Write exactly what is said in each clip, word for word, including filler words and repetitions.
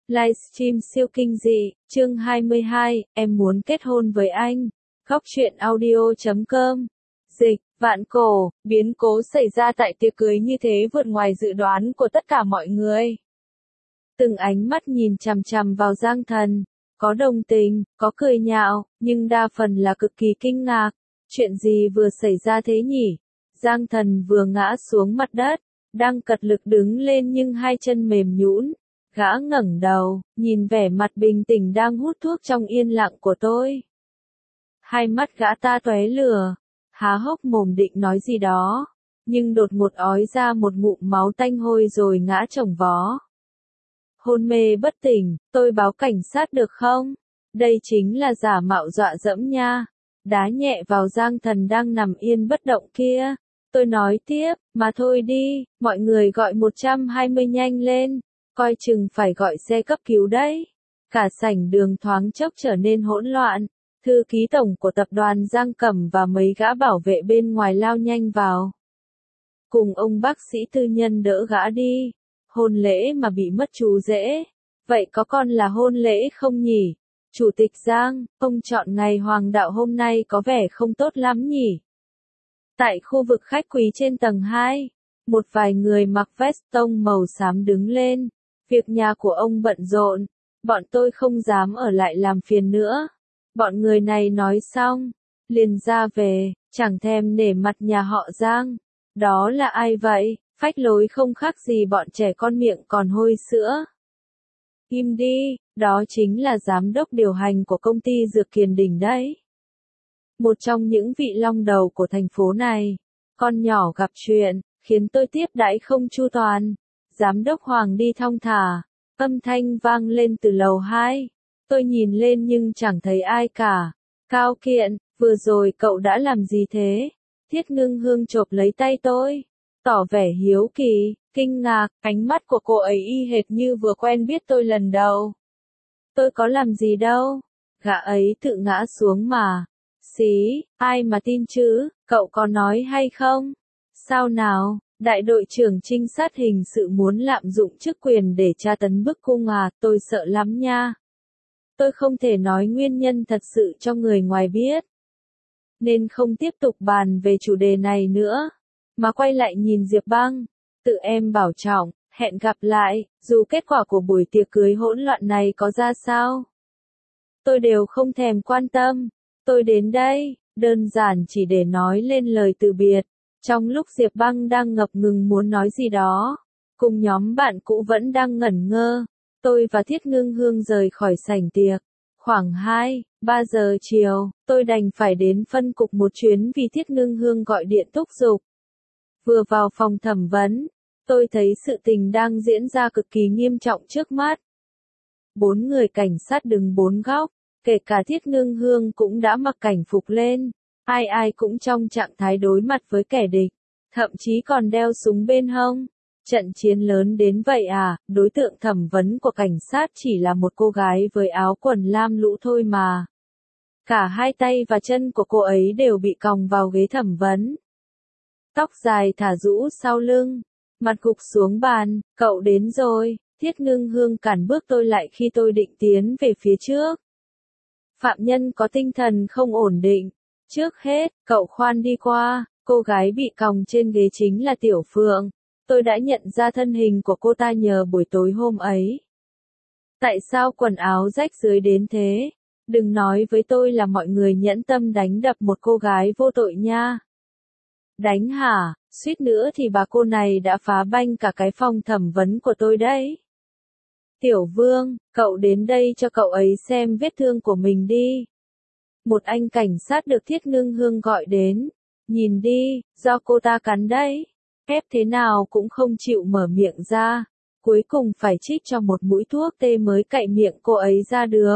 Livestream siêu kinh dị, chương hai mươi hai, em muốn kết hôn với anh. Góc truyện audio chấm com. Dịch, vạn cổ, biến cố xảy ra tại tiệc cưới như thế vượt ngoài dự đoán của tất cả mọi người. Từng ánh mắt nhìn chằm chằm vào Giang Thần, có đồng tình, có cười nhạo, nhưng đa phần là cực kỳ kinh ngạc. Chuyện gì vừa xảy ra thế nhỉ? Giang Thần vừa ngã xuống mặt đất, đang cật lực đứng lên nhưng hai chân mềm nhũn. Gã ngẩng đầu, nhìn vẻ mặt bình tĩnh đang hút thuốc trong yên lặng của tôi. Hai mắt gã ta tóe lửa, há hốc mồm định nói gì đó, nhưng đột ngột ói ra một ngụm máu tanh hôi rồi ngã chồng vó. Hôn mê bất tỉnh, tôi báo cảnh sát được không? Đây chính là giả mạo dọa dẫm nha. Đá nhẹ vào Giang Thần đang nằm yên bất động kia. Tôi nói tiếp, mà thôi đi, mọi người gọi một trăm hai mươi nhanh lên. Coi chừng phải gọi xe cấp cứu đấy. Cả sảnh đường thoáng chốc trở nên hỗn loạn. Thư ký tổng của tập đoàn Giang Cẩm và mấy gã bảo vệ bên ngoài lao nhanh vào. Cùng ông bác sĩ tư nhân đỡ gã đi. Hôn lễ mà bị mất chú rễ. Vậy có còn là hôn lễ không nhỉ? Chủ tịch Giang, ông chọn ngày hoàng đạo hôm nay có vẻ không tốt lắm nhỉ? Tại khu vực khách quý trên tầng hai, một vài người mặc vest tông màu xám đứng lên. Việc nhà của ông bận rộn, bọn tôi không dám ở lại làm phiền nữa. Bọn người này nói xong, liền ra về, chẳng thèm nể mặt nhà họ Giang. Đó là ai vậy? Phách lối không khác gì bọn trẻ con miệng còn hôi sữa. Im đi, đó chính là giám đốc điều hành của công ty Dược Kiền Đỉnh đấy. Một trong những vị long đầu của thành phố này. Con nhỏ gặp chuyện, khiến tôi tiếp đãi không chu toàn. Giám đốc Hoàng đi thong thả, âm thanh vang lên từ lầu hai. Tôi nhìn lên nhưng chẳng thấy ai cả. Cao Kiện, vừa rồi cậu đã làm gì thế? Thiết Ngưng Hương chộp lấy tay tôi, tỏ vẻ hiếu kỳ, kinh ngạc, ánh mắt của cô ấy y hệt như vừa quen biết tôi lần đầu. Tôi có làm gì đâu, gã ấy tự ngã xuống mà. Xí, ai mà tin chứ, cậu có nói hay không? Sao nào, đại đội trưởng trinh sát hình sự muốn lạm dụng chức quyền để tra tấn bức cung à, tôi sợ lắm nha. Tôi không thể nói nguyên nhân thật sự cho người ngoài biết. Nên không tiếp tục bàn về chủ đề này nữa. Mà quay lại nhìn Diệp Băng, tự em bảo trọng, hẹn gặp lại, dù kết quả của buổi tiệc cưới hỗn loạn này có ra sao. Tôi đều không thèm quan tâm, tôi đến đây, đơn giản chỉ để nói lên lời từ biệt. Trong lúc Diệp Băng đang ngập ngừng muốn nói gì đó, cùng nhóm bạn cũ vẫn đang ngẩn ngơ, tôi và Thiết Ngưng Hương rời khỏi sảnh tiệc. Khoảng hai, ba giờ chiều, tôi đành phải đến phân cục một chuyến vì Thiết Ngưng Hương gọi điện thúc giục. Vừa vào phòng thẩm vấn, tôi thấy sự tình đang diễn ra cực kỳ nghiêm trọng trước mắt. Bốn người cảnh sát đứng bốn góc, kể cả Thiết Ngưng Hương cũng đã mặc cảnh phục lên, ai ai cũng trong trạng thái đối mặt với kẻ địch, thậm chí còn đeo súng bên hông. Trận chiến lớn đến vậy à, đối tượng thẩm vấn của cảnh sát chỉ là một cô gái với áo quần lam lũ thôi mà. Cả hai tay và chân của cô ấy đều bị còng vào ghế thẩm vấn. Tóc dài thả rũ sau lưng, mặt gục xuống bàn, cậu đến rồi, Thiết Ngưng Hương cản bước tôi lại khi tôi định tiến về phía trước. Phạm nhân có tinh thần không ổn định, trước hết, cậu khoan đi qua, cô gái bị còng trên ghế chính là Tiểu Phượng. Tôi đã nhận ra thân hình của cô ta nhờ buổi tối hôm ấy. Tại sao quần áo rách rưới đến thế? Đừng nói với tôi là mọi người nhẫn tâm đánh đập một cô gái vô tội nha. Đánh hả? Suýt nữa thì bà cô này đã phá banh cả cái phòng thẩm vấn của tôi đấy. Tiểu Vương, cậu đến đây cho cậu ấy xem vết thương của mình đi. Một anh cảnh sát được Thiết Ngưng Hương gọi đến. Nhìn đi, do cô ta cắn đấy. Ép thế nào cũng không chịu mở miệng ra. Cuối cùng phải trích cho một mũi thuốc tê mới cạy miệng cô ấy ra được.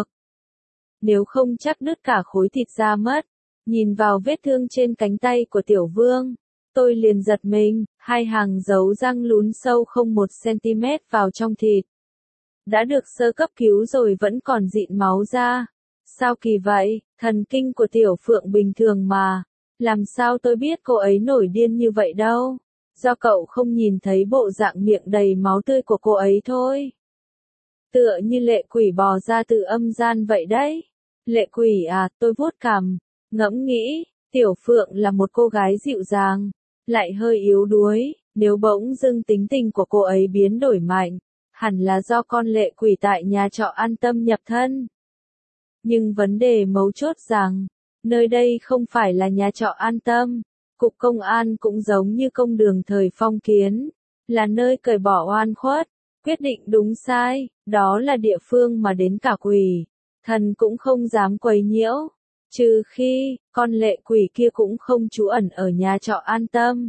Nếu không chắc đứt cả khối thịt ra mất. Nhìn vào vết thương trên cánh tay của Tiểu Vương, tôi liền giật mình, hai hàng dấu răng lún sâu không một xăng-ti-mét vào trong thịt. Đã được sơ cấp cứu rồi vẫn còn dịn máu ra. Sao kỳ vậy, thần kinh của Tiểu Phượng bình thường mà. Làm sao tôi biết cô ấy nổi điên như vậy đâu. Do cậu không nhìn thấy bộ dạng miệng đầy máu tươi của cô ấy thôi. tựa như lệ quỷ bò ra từ âm gian vậy đấy. Lệ quỷ à, tôi vuốt cằm, ngẫm nghĩ, Tiểu Phượng là một cô gái dịu dàng, lại hơi yếu đuối, nếu bỗng dưng tính tình của cô ấy biến đổi mạnh, hẳn là do con lệ quỷ tại nhà trọ An Tâm nhập thân. Nhưng vấn đề mấu chốt rằng, nơi đây không phải là nhà trọ An Tâm, cục công an cũng giống như công đường thời phong kiến, là nơi cởi bỏ oan khuất, quyết định đúng sai, đó là địa phương mà đến cả quỷ, thần cũng không dám quấy nhiễu, trừ khi, con lệ quỷ kia cũng không trú ẩn ở nhà trọ An Tâm,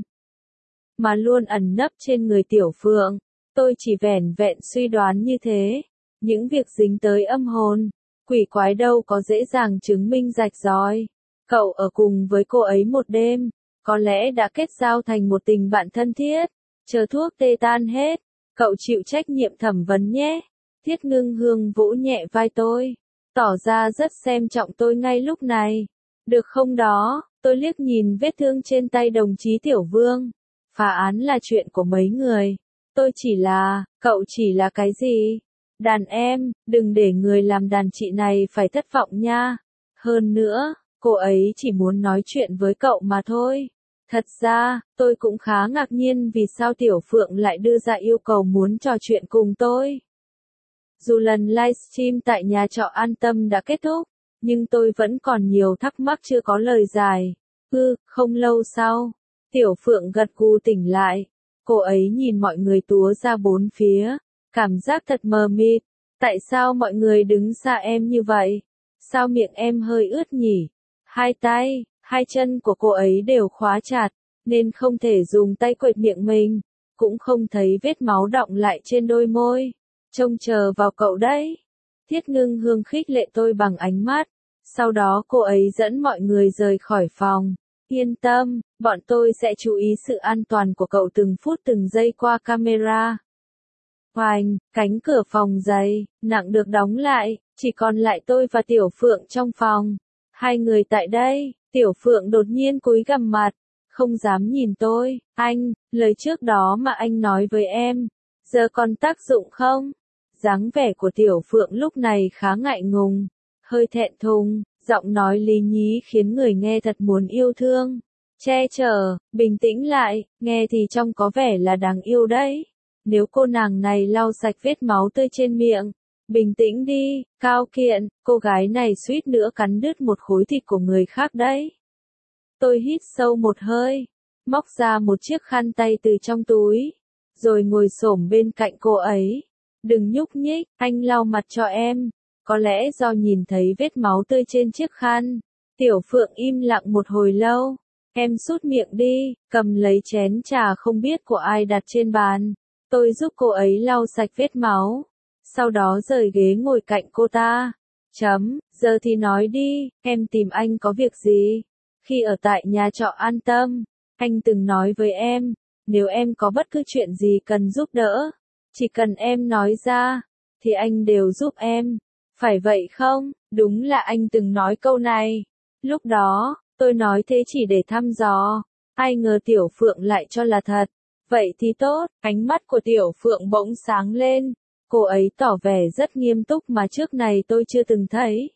mà luôn ẩn nấp trên người Tiểu Phượng. Tôi chỉ vẻn vẹn suy đoán như thế, những việc dính tới âm hồn, quỷ quái đâu có dễ dàng chứng minh rạch ròi. Cậu ở cùng với cô ấy một đêm, có lẽ đã kết giao thành một tình bạn thân thiết, chờ thuốc tê tan hết, cậu chịu trách nhiệm thẩm vấn nhé. Thiết Ngưng Hương vỗ nhẹ vai tôi, tỏ ra rất xem trọng tôi ngay lúc này. Được không đó, tôi liếc nhìn vết thương trên tay đồng chí Tiểu Vương. Phá án là chuyện của mấy người. Tôi chỉ là, cậu chỉ là cái gì? Đàn em, đừng để người làm đàn chị này phải thất vọng nha. Hơn nữa, cô ấy chỉ muốn nói chuyện với cậu mà thôi. Thật ra, tôi cũng khá ngạc nhiên vì sao Tiểu Phượng lại đưa ra yêu cầu muốn trò chuyện cùng tôi. Dù lần livestream tại nhà trọ An Tâm đã kết thúc, nhưng tôi vẫn còn nhiều thắc mắc chưa có lời giải. Ừ, không lâu sau, Tiểu Phượng gật gù tỉnh lại. Cô ấy nhìn mọi người túa ra bốn phía, cảm giác thật mờ mịt. Tại sao mọi người đứng xa em như vậy? Sao miệng em hơi ướt nhỉ? Hai tay, hai chân của cô ấy đều khóa chặt, nên không thể dùng tay quệt miệng mình, cũng không thấy vết máu đọng lại trên đôi môi. Trông chờ vào cậu đấy. Thiết Ngưng Hương khích lệ tôi bằng ánh mắt, sau đó cô ấy dẫn mọi người rời khỏi phòng. Yên tâm, bọn tôi sẽ chú ý sự an toàn của cậu từng phút từng giây qua camera. Hoành, cánh cửa phòng dày, nặng được đóng lại, chỉ còn lại tôi và Tiểu Phượng trong phòng. Hai người tại đây, Tiểu Phượng đột nhiên cúi gằm mặt, không dám nhìn tôi. Anh, lời trước đó mà anh nói với em, giờ còn tác dụng không? Dáng vẻ của Tiểu Phượng lúc này khá ngại ngùng, hơi thẹn thùng, giọng nói lý nhí khiến người nghe thật muốn yêu thương. Che chở, bình tĩnh lại, nghe thì trông có vẻ là đáng yêu đấy. Nếu cô nàng này lau sạch vết máu tươi trên miệng, bình tĩnh đi, Cao Kiện, cô gái này suýt nữa cắn đứt một khối thịt của người khác đấy. Tôi hít sâu một hơi, móc ra một chiếc khăn tay từ trong túi, rồi ngồi xổm bên cạnh cô ấy. Đừng nhúc nhích, anh lau mặt cho em. Có lẽ do nhìn thấy vết máu tươi trên chiếc khăn, Tiểu Phượng im lặng một hồi lâu. Em sút miệng đi, cầm lấy chén trà không biết của ai đặt trên bàn. Tôi giúp cô ấy lau sạch vết máu, sau đó rời ghế ngồi cạnh cô ta. Chấm, giờ thì nói đi, em tìm anh có việc gì? Khi ở tại nhà trọ An Tâm, anh từng nói với em, nếu em có bất cứ chuyện gì cần giúp đỡ, chỉ cần em nói ra, thì anh đều giúp em. Phải vậy không? Đúng là anh từng nói câu này. Lúc đó, tôi nói thế chỉ để thăm dò. Ai ngờ Tiểu Phượng lại cho là thật. Vậy thì tốt, ánh mắt của Tiểu Phượng bỗng sáng lên. Cô ấy tỏ vẻ rất nghiêm túc mà trước này tôi chưa từng thấy.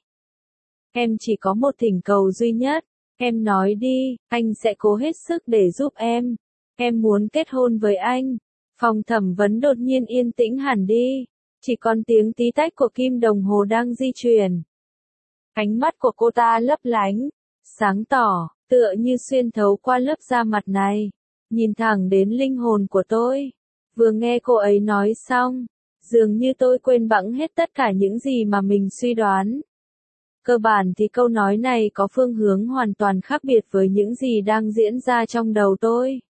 Em chỉ có một thỉnh cầu duy nhất. Em nói đi, anh sẽ cố hết sức để giúp em. Em muốn kết hôn với anh. Phòng thẩm vấn đột nhiên yên tĩnh hẳn đi. Chỉ còn tiếng tí tách của kim đồng hồ đang di chuyển. Ánh mắt của cô ta lấp lánh, sáng tỏ, tựa như xuyên thấu qua lớp da mặt này, nhìn thẳng đến linh hồn của tôi. Vừa nghe cô ấy nói xong, dường như tôi quên bẵng hết tất cả những gì mà mình suy đoán. Cơ bản thì câu nói này có phương hướng hoàn toàn khác biệt với những gì đang diễn ra trong đầu tôi.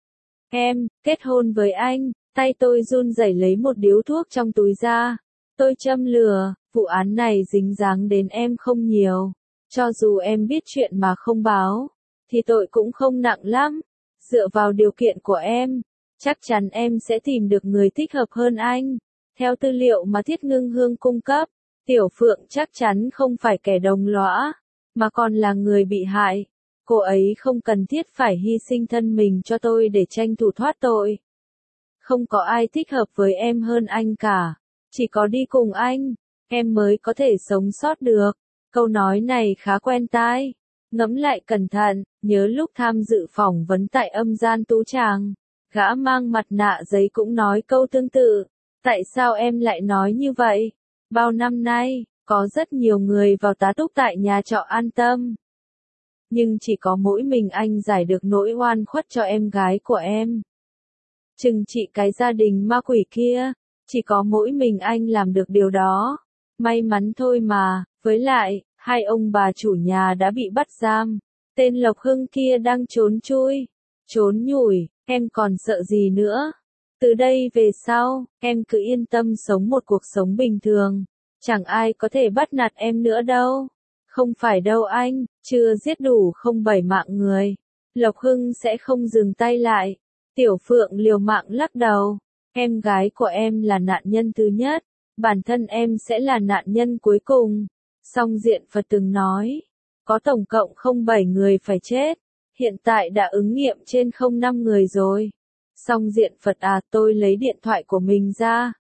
Em, kết hôn với anh. Tay tôi run rẩy lấy một điếu thuốc trong túi ra. Tôi châm lửa, vụ án này dính dáng đến em không nhiều. Cho dù em biết chuyện mà không báo, thì tội cũng không nặng lắm. Dựa vào điều kiện của em, chắc chắn em sẽ tìm được người thích hợp hơn anh. Theo tư liệu mà Thiết Ngưng Hương cung cấp, Tiểu Phượng chắc chắn không phải kẻ đồng lõa, mà còn là người bị hại. Cô ấy không cần thiết phải hy sinh thân mình cho tôi để tranh thủ thoát tội. Không có ai thích hợp với em hơn anh cả. Chỉ có đi cùng anh, em mới có thể sống sót được. Câu nói này khá quen tai. Ngẫm lại cẩn thận, nhớ lúc tham dự phỏng vấn tại âm gian tú tràng, gã mang mặt nạ giấy cũng nói câu tương tự. Tại sao em lại nói như vậy? Bao năm nay, có rất nhiều người vào tá túc tại nhà trọ An Tâm. Nhưng chỉ có mỗi mình anh giải được nỗi oan khuất cho em gái của em. Trừng trị cái gia đình ma quỷ kia, chỉ có mỗi mình anh làm được điều đó. May mắn thôi mà, với lại, hai ông bà chủ nhà đã bị bắt giam. Tên Lộc Hưng kia đang trốn chui, trốn nhủi, em còn sợ gì nữa. Từ đây về sau, em cứ yên tâm sống một cuộc sống bình thường. Chẳng ai có thể bắt nạt em nữa đâu. Không phải đâu anh, chưa giết đủ không bảy mạng người. Lộc Hưng sẽ không dừng tay lại. Tiểu Phượng liều mạng lắc đầu. Em gái của em là nạn nhân thứ nhất. Bản thân em sẽ là nạn nhân cuối cùng. Song Diện Phật từng nói. Có tổng cộng không bảy người phải chết. Hiện tại đã ứng nghiệm trên không năm người rồi. Song Diện Phật à, tôi lấy điện thoại của mình ra.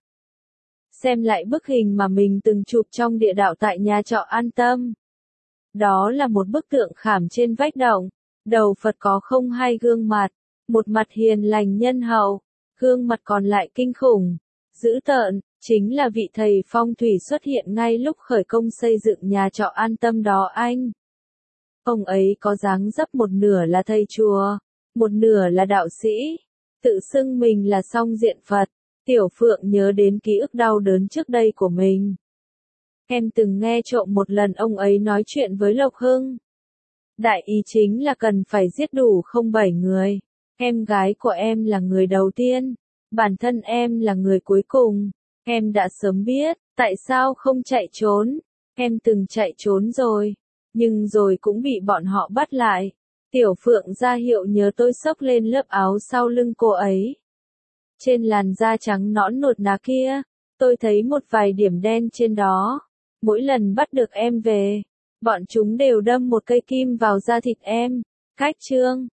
Xem lại bức hình mà mình từng chụp trong địa đạo tại nhà trọ An Tâm. Đó là một bức tượng khảm trên vách động. Đầu Phật có không hai gương mặt. Một mặt hiền lành nhân hậu. Gương mặt còn lại kinh khủng, dữ tợn, chính là vị thầy phong thủy xuất hiện ngay lúc khởi công xây dựng nhà trọ An Tâm đó anh. Ông ấy có dáng dấp một nửa là thầy chùa, một nửa là đạo sĩ, tự xưng mình là Song Diện Phật. Tiểu Phượng nhớ đến ký ức đau đớn trước đây của mình. Em từng nghe trộm một lần ông ấy nói chuyện với Lộc Hưng. Đại ý chính là cần phải giết đủ không bảy người. Em gái của em là người đầu tiên, bản thân em là người cuối cùng. Em đã sớm biết, tại sao không chạy trốn. Em từng chạy trốn rồi, nhưng rồi cũng bị bọn họ bắt lại. Tiểu Phượng ra hiệu nhớ tôi xốc lên lớp áo sau lưng cô ấy. Trên làn da trắng nõn nuột nà kia, tôi thấy một vài điểm đen trên đó. Mỗi lần bắt được em về, bọn chúng đều đâm một cây kim vào da thịt em. Cách chương